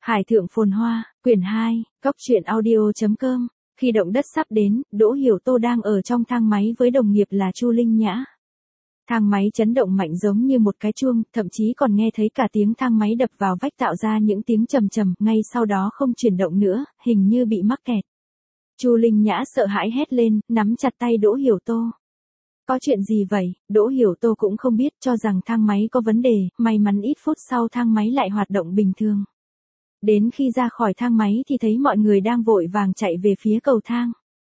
Hải thượng phồn hoa, quyển 2, góc truyện audio.com. Khi động đất sắp đến, Đỗ Hiểu Tô đang ở trong thang máy với đồng nghiệp là Chu Linh Nhã. Thang máy chấn động mạnh giống như một cái chuông, thậm chí còn nghe thấy cả tiếng thang máy đập vào vách tạo ra những tiếng trầm trầm, ngay sau đó không chuyển động nữa, hình như bị mắc kẹt. Chu Linh Nhã sợ hãi hét lên, nắm chặt tay Đỗ Hiểu Tô. Có chuyện gì vậy? Đỗ Hiểu Tô cũng không biết, cho rằng thang máy có vấn đề, may mắn ít phút sau thang máy lại hoạt động bình thường. Đến khi ra khỏi thang máy thì thấy mọi người đang vội vàng chạy về phía cầu thang.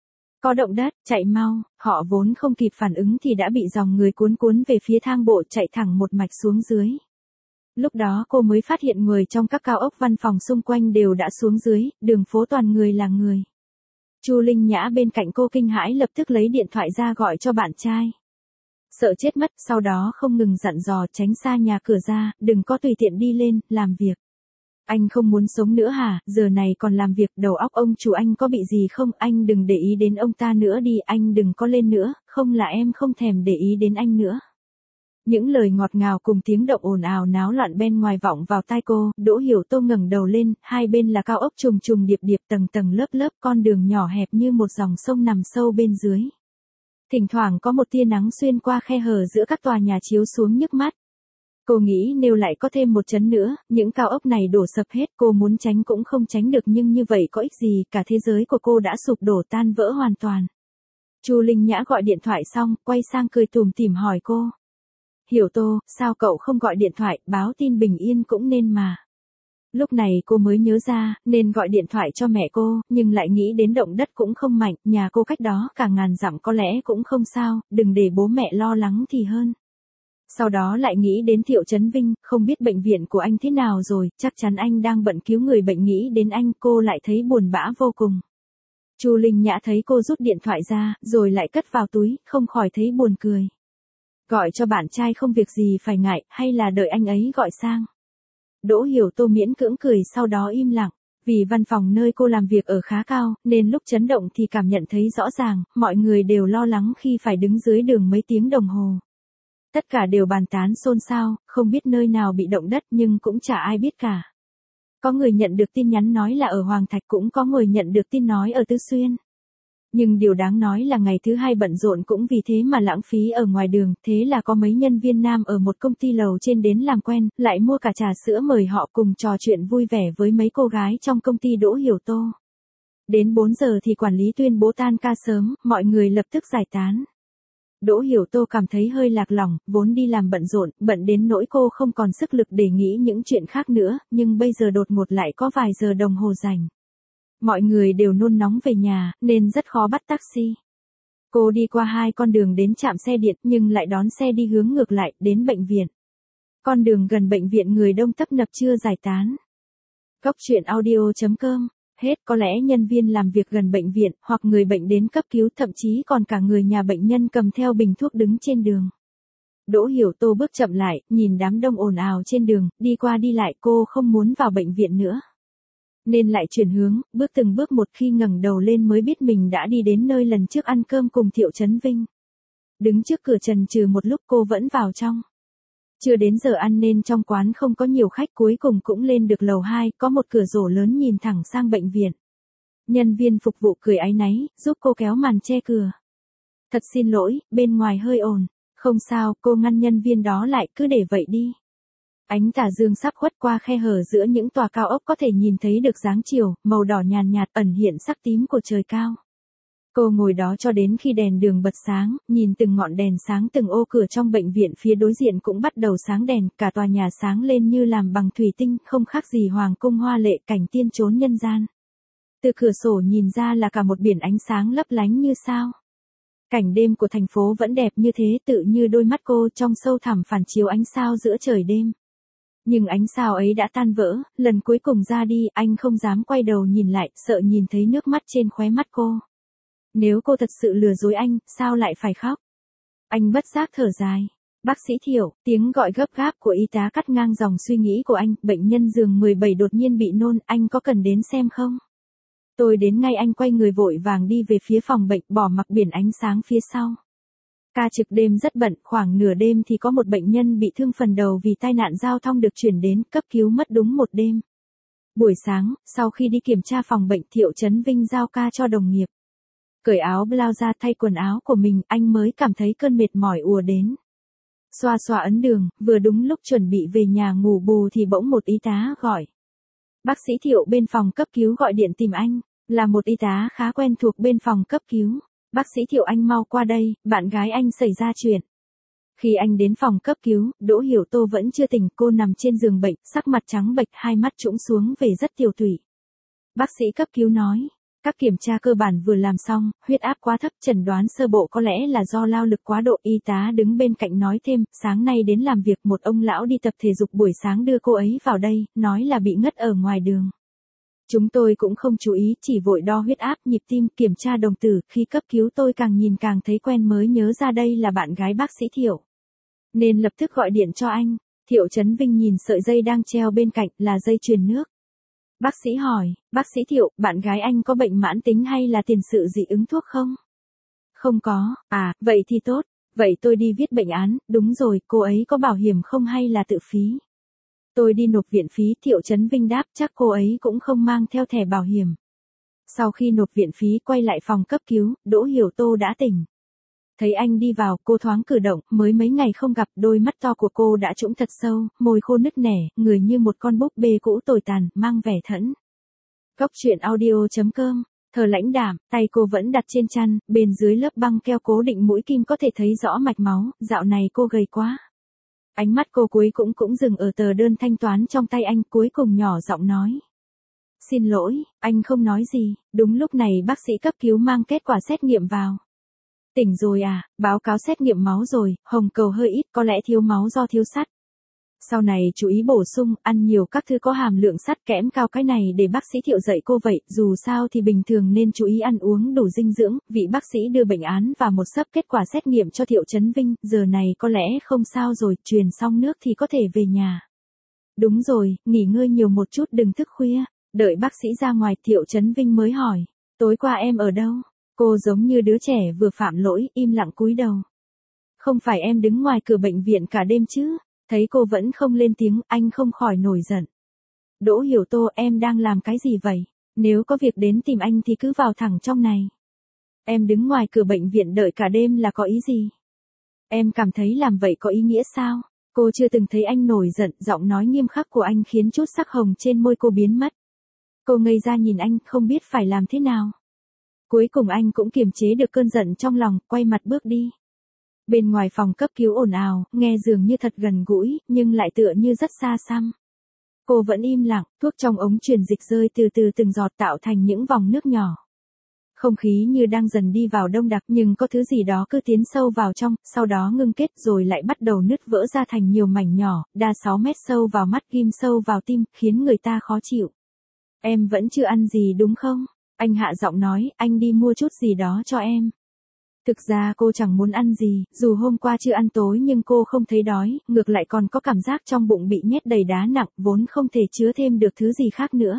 Có động đất, chạy mau, họ vốn không kịp phản ứng thì đã bị dòng người cuốn cuốn về phía thang bộ chạy thẳng một mạch xuống dưới. Lúc đó cô mới phát hiện người trong các cao ốc văn phòng xung quanh đều đã xuống dưới, đường phố toàn người là người. Chu Linh Nhã bên cạnh cô kinh hãi lập tức lấy điện thoại ra gọi cho bạn trai. Sợ chết mất, sau đó không ngừng dặn dò tránh xa nhà cửa ra, đừng có tùy tiện đi lên, làm việc. Anh không muốn sống nữa hả, giờ này còn làm việc, đầu óc ông chủ anh có bị gì không, anh đừng để ý đến ông ta nữa đi, anh đừng có lên nữa, không là em không thèm để ý đến anh nữa. Những lời ngọt ngào cùng tiếng động ồn ào náo loạn bên ngoài vọng vào tai cô, Đỗ Hiểu Tô ngẩng đầu lên, hai bên là cao ốc trùng trùng điệp điệp tầng tầng lớp lớp, con đường nhỏ hẹp như một dòng sông nằm sâu bên dưới. Thỉnh thoảng có một tia nắng xuyên qua khe hở giữa các tòa nhà chiếu xuống nhức mắt. Cô nghĩ nếu lại có thêm một chấn nữa, những cao ốc này đổ sập hết, cô muốn tránh cũng không tránh được, nhưng như vậy có ích gì, cả thế giới của cô đã sụp đổ tan vỡ hoàn toàn. Chu Linh Nhã gọi điện thoại xong, quay sang cười tủm tỉm hỏi cô. Hiểu Tô, sao cậu không gọi điện thoại, báo tin bình yên cũng nên mà. Lúc này cô mới nhớ ra, nên gọi điện thoại cho mẹ cô, nhưng lại nghĩ đến động đất cũng không mạnh, nhà cô cách đó cả ngàn dặm có lẽ cũng không sao, đừng để bố mẹ lo lắng thì hơn. Sau đó lại nghĩ đến Thiệu Chấn Vinh, không biết bệnh viện của anh thế nào rồi, chắc chắn anh đang bận cứu người bệnh, nghĩ đến anh, cô lại thấy buồn bã vô cùng. Chu Linh Nhã thấy cô rút điện thoại ra, rồi lại cất vào túi, không khỏi thấy buồn cười. Gọi cho bạn trai không việc gì phải ngại, hay là đợi anh ấy gọi sang. Đỗ Hiểu Tô miễn cưỡng cười sau đó im lặng. Vì văn phòng nơi cô làm việc ở khá cao, nên lúc chấn động thì cảm nhận thấy rõ ràng, mọi người đều lo lắng khi phải đứng dưới đường mấy tiếng đồng hồ. Tất cả đều bàn tán xôn xao, không biết nơi nào bị động đất nhưng cũng chả ai biết cả. Có người nhận được tin nhắn nói là ở Hoàng Thạch, cũng có người nhận được tin nói ở Tứ Xuyên. Nhưng điều đáng nói là ngày thứ hai bận rộn cũng vì thế mà lãng phí ở ngoài đường, thế là có mấy nhân viên nam ở một công ty lầu trên đến làm quen, lại mua cả trà sữa mời họ cùng trò chuyện vui vẻ với mấy cô gái trong công ty Đỗ Hiểu Tô. Đến 4 giờ thì quản lý tuyên bố tan ca sớm, mọi người lập tức giải tán. Đỗ Hiểu Tô cảm thấy hơi lạc lòng, vốn đi làm bận rộn, bận đến nỗi cô không còn sức lực để nghĩ những chuyện khác nữa, nhưng bây giờ đột ngột lại có vài giờ đồng hồ rảnh. Mọi người đều nôn nóng về nhà, nên rất khó bắt taxi. Cô đi qua hai con đường đến trạm xe điện, nhưng lại đón xe đi hướng ngược lại, đến bệnh viện. Con đường gần bệnh viện người đông tấp nập chưa giải tán. Góc truyện audio.com. Hết, có lẽ nhân viên làm việc gần bệnh viện, hoặc người bệnh đến cấp cứu, thậm chí còn cả người nhà bệnh nhân cầm theo bình thuốc đứng trên đường. Đỗ Hiểu Tô bước chậm lại, nhìn đám đông ồn ào trên đường, đi qua đi lại, cô không muốn vào bệnh viện nữa. Nên lại chuyển hướng, bước từng bước một, khi ngẩng đầu lên mới biết mình đã đi đến nơi lần trước ăn cơm cùng Thiệu Chấn Vinh. Đứng trước cửa chần chừ một lúc cô vẫn vào trong. Chưa đến giờ ăn nên trong quán không có nhiều khách, cuối cùng cũng lên được lầu 2, có một cửa sổ lớn nhìn thẳng sang bệnh viện. Nhân viên phục vụ cười áy náy, giúp cô kéo màn che cửa. Thật xin lỗi, bên ngoài hơi ồn. Không sao, cô ngăn nhân viên đó lại, cứ để vậy đi. Ánh tà dương sắp khuất qua khe hở giữa những tòa cao ốc, có thể nhìn thấy được dáng chiều, màu đỏ nhàn nhạt ẩn hiện sắc tím của trời cao. Cô ngồi đó cho đến khi đèn đường bật sáng, nhìn từng ngọn đèn sáng, từng ô cửa trong bệnh viện phía đối diện cũng bắt đầu sáng đèn, cả tòa nhà sáng lên như làm bằng thủy tinh, không khác gì hoàng cung hoa lệ, cảnh tiên trốn nhân gian. Từ cửa sổ nhìn ra là cả một biển ánh sáng lấp lánh như sao. Cảnh đêm của thành phố vẫn đẹp như thế, tự như đôi mắt cô trong sâu thẳm phản chiếu ánh sao giữa trời đêm. Nhưng ánh sao ấy đã tan vỡ, lần cuối cùng ra đi, anh không dám quay đầu nhìn lại, sợ nhìn thấy nước mắt trên khóe mắt cô. Nếu cô thật sự lừa dối anh, sao lại phải khóc? Anh bất giác thở dài. Bác sĩ Thiệu, tiếng gọi gấp gáp của y tá cắt ngang dòng suy nghĩ của anh, bệnh nhân giường 17 đột nhiên bị nôn, anh có cần đến xem không? Tôi đến ngay, anh quay người vội vàng đi về phía phòng bệnh, bỏ mặc biển ánh sáng phía sau. Ca trực đêm rất bận, khoảng nửa đêm thì có một bệnh nhân bị thương phần đầu vì tai nạn giao thông được chuyển đến cấp cứu, mất đúng một đêm. Buổi sáng, sau khi đi kiểm tra phòng bệnh, Thiệu Chấn Vinh giao ca cho đồng nghiệp. Cởi áo blau ra thay quần áo của mình, anh mới cảm thấy cơn mệt mỏi ùa đến. Xoa xoa ấn đường, vừa đúng lúc chuẩn bị về nhà ngủ bù thì bỗng một y tá gọi. Bác sĩ Thiệu bên phòng cấp cứu gọi điện tìm anh, là một y tá khá quen thuộc bên phòng cấp cứu. Bác sĩ Thiệu anh mau qua đây, bạn gái anh xảy ra chuyện. Khi anh đến phòng cấp cứu, Đỗ Hiểu Tô vẫn chưa tỉnh, cô nằm trên giường bệnh, sắc mặt trắng bệch, hai mắt trũng xuống về rất tiều tụy. Bác sĩ cấp cứu nói, các kiểm tra cơ bản vừa làm xong, huyết áp quá thấp, chẩn đoán sơ bộ có lẽ là do lao lực quá độ. Y tá đứng bên cạnh nói thêm, sáng nay đến làm việc một ông lão đi tập thể dục buổi sáng đưa cô ấy vào đây, nói là bị ngất ở ngoài đường. Chúng tôi cũng không chú ý, chỉ vội đo huyết áp, nhịp tim, kiểm tra đồng tử, khi cấp cứu tôi càng nhìn càng thấy quen mới nhớ ra đây là bạn gái bác sĩ Thiệu. Nên lập tức gọi điện cho anh. Thiệu Chấn Vinh nhìn sợi dây đang treo bên cạnh, là dây truyền nước. Bác sĩ hỏi, bác sĩ Thiệu, bạn gái anh có bệnh mãn tính hay là tiền sử dị ứng thuốc không? Không có, à, vậy thì tốt, vậy tôi đi viết bệnh án, đúng rồi, cô ấy có bảo hiểm không hay là tự phí? Tôi đi nộp viện phí, Thiệu Chấn Vinh đáp, chắc cô ấy cũng không mang theo thẻ bảo hiểm. Sau khi nộp viện phí quay lại phòng cấp cứu, Đỗ Hiểu Tô đã tỉnh. Thấy anh đi vào, cô thoáng cử động, mới mấy ngày không gặp, đôi mắt to của cô đã trũng thật sâu, môi khô nứt nẻ, người như một con búp bê cũ tồi tàn, mang vẻ thẫn. Góc truyện audio.com, thở lãnh đạm, tay cô vẫn đặt trên chăn, bên dưới lớp băng keo cố định mũi kim có thể thấy rõ mạch máu, dạo này cô gầy quá. Ánh mắt cô cuối cũng dừng ở tờ đơn thanh toán trong tay anh, cuối cùng nhỏ giọng nói. Xin lỗi, anh không nói gì, đúng lúc này bác sĩ cấp cứu mang kết quả xét nghiệm vào. Tỉnh rồi à, báo cáo xét nghiệm máu rồi, hồng cầu hơi ít, có lẽ thiếu máu do thiếu sắt. Sau này chú ý bổ sung, ăn nhiều các thứ có hàm lượng sắt kẽm cao, cái này để bác sĩ Thiệu dạy cô vậy, dù sao thì bình thường nên chú ý ăn uống đủ dinh dưỡng. Vị bác sĩ đưa bệnh án và một xấp kết quả xét nghiệm cho Thiệu Chấn Vinh, giờ này có lẽ không sao rồi, truyền xong nước thì có thể về nhà. Đúng rồi, nghỉ ngơi nhiều một chút đừng thức khuya. Đợi bác sĩ ra ngoài, Thiệu Chấn Vinh mới hỏi, tối qua em ở đâu? Cô giống như đứa trẻ vừa phạm lỗi, im lặng cúi đầu. Không phải em đứng ngoài cửa bệnh viện cả đêm chứ? Thấy cô vẫn không lên tiếng, anh không khỏi nổi giận. Đỗ Hiểu Tô, em đang làm cái gì vậy? Nếu có việc đến tìm anh thì cứ vào thẳng trong này. Em đứng ngoài cửa bệnh viện đợi cả đêm là có ý gì? Em cảm thấy làm vậy có ý nghĩa sao? Cô chưa từng thấy anh nổi giận, giọng nói nghiêm khắc của anh khiến chút sắc hồng trên môi cô biến mất. Cô ngây ra nhìn anh, không biết phải làm thế nào. Cuối cùng anh cũng kiềm chế được cơn giận trong lòng, quay mặt bước đi. Bên ngoài phòng cấp cứu ồn ào, nghe dường như thật gần gũi, nhưng lại tựa như rất xa xăm. Cô vẫn im lặng, thuốc trong ống truyền dịch rơi từ từ từng giọt tạo thành những vòng nước nhỏ. Không khí như đang dần đi vào đông đặc, nhưng có thứ gì đó cứ tiến sâu vào trong, sau đó ngưng kết rồi lại bắt đầu nứt vỡ ra thành nhiều mảnh nhỏ, đa 6 mét sâu vào mắt, ghim sâu vào tim, khiến người ta khó chịu. Em vẫn chưa ăn gì đúng không? Anh hạ giọng nói, anh đi mua chút gì đó cho em. Thực ra cô chẳng muốn ăn gì, dù hôm qua chưa ăn tối nhưng cô không thấy đói, ngược lại còn có cảm giác trong bụng bị nhét đầy đá nặng, vốn không thể chứa thêm được thứ gì khác nữa.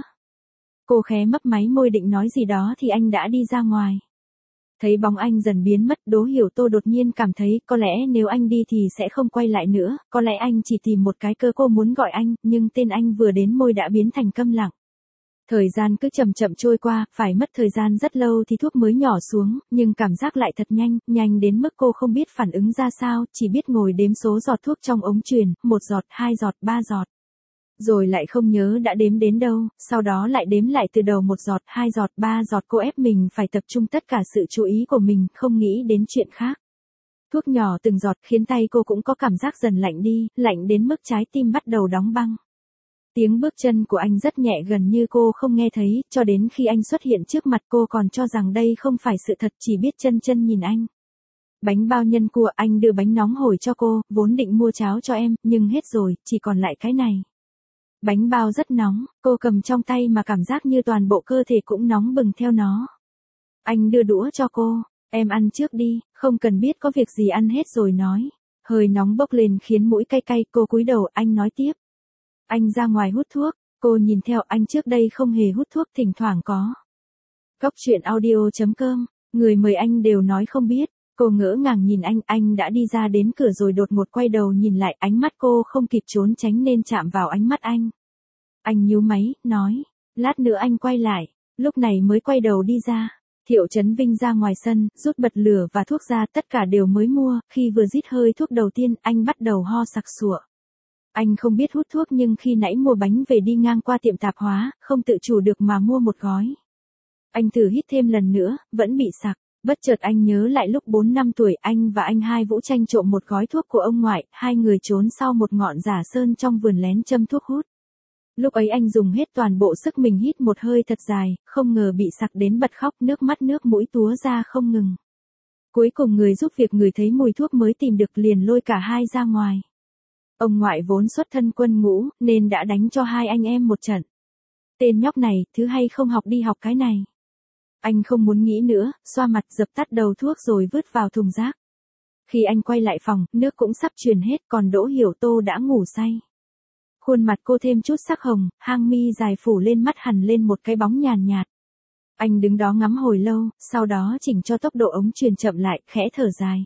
Cô khẽ mấp máy môi định nói gì đó thì anh đã đi ra ngoài. Thấy bóng anh dần biến mất, Đỗ Hiểu Tô đột nhiên cảm thấy có lẽ nếu anh đi thì sẽ không quay lại nữa, có lẽ anh chỉ tìm một cái cơ. Cô muốn gọi anh, nhưng tên anh vừa đến môi đã biến thành câm lặng. Thời gian cứ chậm chậm trôi qua, phải mất thời gian rất lâu thì thuốc mới nhỏ xuống, nhưng cảm giác lại thật nhanh, nhanh đến mức cô không biết phản ứng ra sao, chỉ biết ngồi đếm số giọt thuốc trong ống truyền, 1 giọt, 2 giọt, 3 giọt. Rồi lại không nhớ đã đếm đến đâu, sau đó lại đếm lại từ đầu, 1 giọt, 2 giọt, 3 giọt. Cô ép mình phải tập trung tất cả sự chú ý của mình, không nghĩ đến chuyện khác. Thuốc nhỏ từng giọt khiến tay cô cũng có cảm giác dần lạnh đi, lạnh đến mức trái tim bắt đầu đóng băng. Tiếng bước chân của anh rất nhẹ, gần như cô không nghe thấy, cho đến khi anh xuất hiện trước mặt cô còn cho rằng đây không phải sự thật, chỉ biết chân chân nhìn anh. Bánh bao nhân cua, anh đưa bánh nóng hổi cho cô, vốn định mua cháo cho em, nhưng hết rồi, chỉ còn lại cái này. Bánh bao rất nóng, cô cầm trong tay mà cảm giác như toàn bộ cơ thể cũng nóng bừng theo nó. Anh đưa đũa cho cô, em ăn trước đi, không cần biết có việc gì, ăn hết rồi nói. Hơi nóng bốc lên khiến mũi cay cay, cô cúi đầu, anh nói tiếp. Anh ra ngoài hút thuốc, cô nhìn theo, anh trước đây không hề hút thuốc, thỉnh thoảng có. Góc truyện audio.com, người mời anh đều nói không biết, cô ngỡ ngàng nhìn anh đã đi ra đến cửa rồi đột ngột quay đầu nhìn lại, ánh mắt cô không kịp trốn tránh nên chạm vào ánh mắt anh. Anh nhíu máy, nói, lát nữa anh quay lại, lúc này mới quay đầu đi ra. Thiệu Chấn Vinh ra ngoài sân, rút bật lửa và thuốc ra, tất cả đều mới mua, khi vừa rít hơi thuốc đầu tiên, anh bắt đầu ho sặc sụa. Anh không biết hút thuốc nhưng khi nãy mua bánh về đi ngang qua tiệm tạp hóa, không tự chủ được mà mua một gói. Anh thử hít thêm lần nữa, vẫn bị sặc. Bất chợt anh nhớ lại lúc 4 năm tuổi anh và anh Hai Vũ tranh trộm một gói thuốc của ông ngoại, hai người trốn sau một ngọn giả sơn trong vườn lén châm thuốc hút. Lúc ấy anh dùng hết toàn bộ sức mình hít một hơi thật dài, không ngờ bị sặc đến bật khóc, nước mắt nước mũi túa ra không ngừng. Cuối cùng người giúp việc ngửi thấy mùi thuốc mới tìm được liền lôi cả hai ra ngoài. Ông ngoại vốn xuất thân quân ngũ, nên đã đánh cho hai anh em một trận. Tên nhóc này, thứ hay không học đi học cái này. Anh không muốn nghĩ nữa, xoa mặt dập tắt đầu thuốc rồi vứt vào thùng rác. Khi anh quay lại phòng, nước cũng sắp truyền hết, còn Đỗ Hiểu Tô đã ngủ say. Khuôn mặt cô thêm chút sắc hồng, hang mi dài phủ lên mắt hằn lên một cái bóng nhàn nhạt. Anh đứng đó ngắm hồi lâu, sau đó chỉnh cho tốc độ ống truyền chậm lại, khẽ thở dài.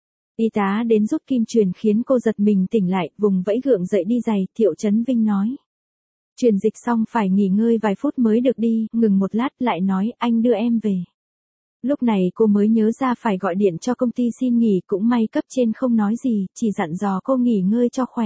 Y tá đến rút kim truyền khiến cô giật mình tỉnh lại, vùng vẫy gượng dậy đi giày, Thiệu Chấn Vinh nói. Truyền dịch xong phải nghỉ ngơi vài phút mới được đi, ngừng một lát lại nói anh đưa em về. Lúc này cô mới nhớ ra phải gọi điện cho công ty xin nghỉ, cũng may cấp trên không nói gì, chỉ dặn dò cô nghỉ ngơi cho khỏe.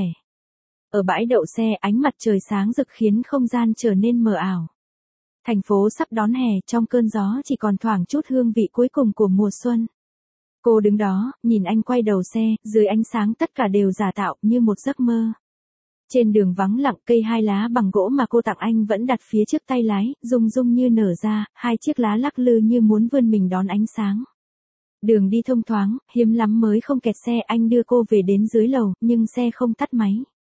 Ở bãi đậu xe ánh mặt trời sáng rực khiến không gian trở nên mờ ảo. Thành phố sắp đón hè, trong cơn gió chỉ còn thoảng chút hương vị cuối cùng của mùa xuân. Cô đứng đó, nhìn anh quay đầu xe, dưới ánh sáng tất cả đều giả tạo như một giấc mơ. Trên đường vắng lặng, cây hai lá bằng gỗ mà cô tặng anh vẫn đặt phía trước tay lái, rung rung như nở ra, hai chiếc lá lắc lư như muốn vươn mình đón ánh sáng. Đường đi thông thoáng, hiếm lắm mới không kẹt xe, anh đưa cô về đến dưới lầu, nhưng xe không tắt máy.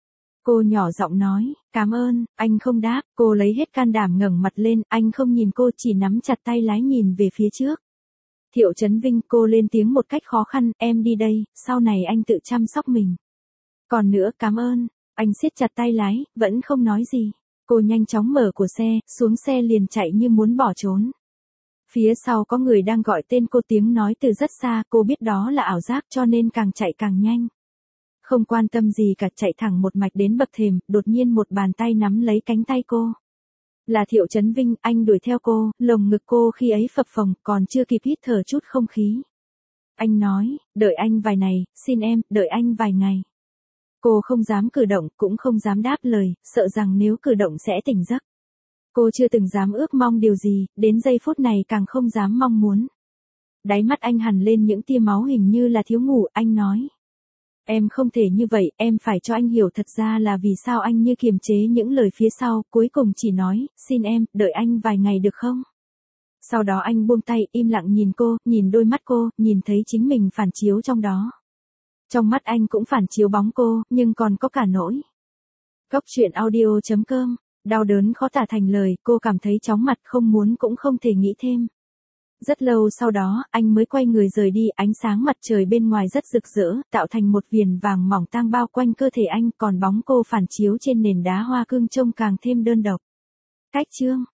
Cô nhỏ giọng nói, cảm ơn, anh không đáp, cô lấy hết can đảm ngẩng mặt lên, anh không nhìn cô chỉ nắm chặt tay lái nhìn về phía trước. Thiệu Chấn Vinh, cô lên tiếng một cách khó khăn, em đi đây, sau này anh tự chăm sóc mình. Còn nữa, cảm ơn. Anh siết chặt tay lái, vẫn không nói gì. Cô nhanh chóng mở cửa xe, xuống xe liền chạy như muốn bỏ trốn. Phía sau có người đang gọi tên cô, tiếng nói từ rất xa, cô biết đó là ảo giác cho nên càng chạy càng nhanh. Không quan tâm gì cả, chạy thẳng một mạch đến bậc thềm, đột nhiên một bàn tay nắm lấy cánh tay cô. Là Thiệu Chấn Vinh, anh đuổi theo cô, lồng ngực cô khi ấy phập phồng, còn chưa kịp hít thở chút không khí. Anh nói, đợi anh vài ngày, xin em, đợi anh vài ngày. Cô không dám cử động, cũng không dám đáp lời, sợ rằng nếu cử động sẽ tỉnh giấc. Cô chưa từng dám ước mong điều gì, đến giây phút này càng không dám mong muốn. Đáy mắt anh hằn lên những tia máu, hình như là thiếu ngủ, anh nói. Em không thể như vậy, em phải cho anh hiểu thật ra là vì sao anh như kiềm chế những lời phía sau, cuối cùng chỉ nói, xin em, đợi anh vài ngày được không? Sau đó anh buông tay, im lặng nhìn cô, nhìn đôi mắt cô, nhìn thấy chính mình phản chiếu trong đó. Trong mắt anh cũng phản chiếu bóng cô, nhưng còn có cả nỗi. Góc truyện audio.com, đau đớn khó tả thành lời, cô cảm thấy chóng mặt, không muốn cũng không thể nghĩ thêm. Rất lâu sau đó, anh mới quay người rời đi, ánh sáng mặt trời bên ngoài rất rực rỡ, tạo thành một viền vàng mỏng tang bao quanh cơ thể anh, còn bóng cô phản chiếu trên nền đá hoa cương trông càng thêm đơn độc. Cách chương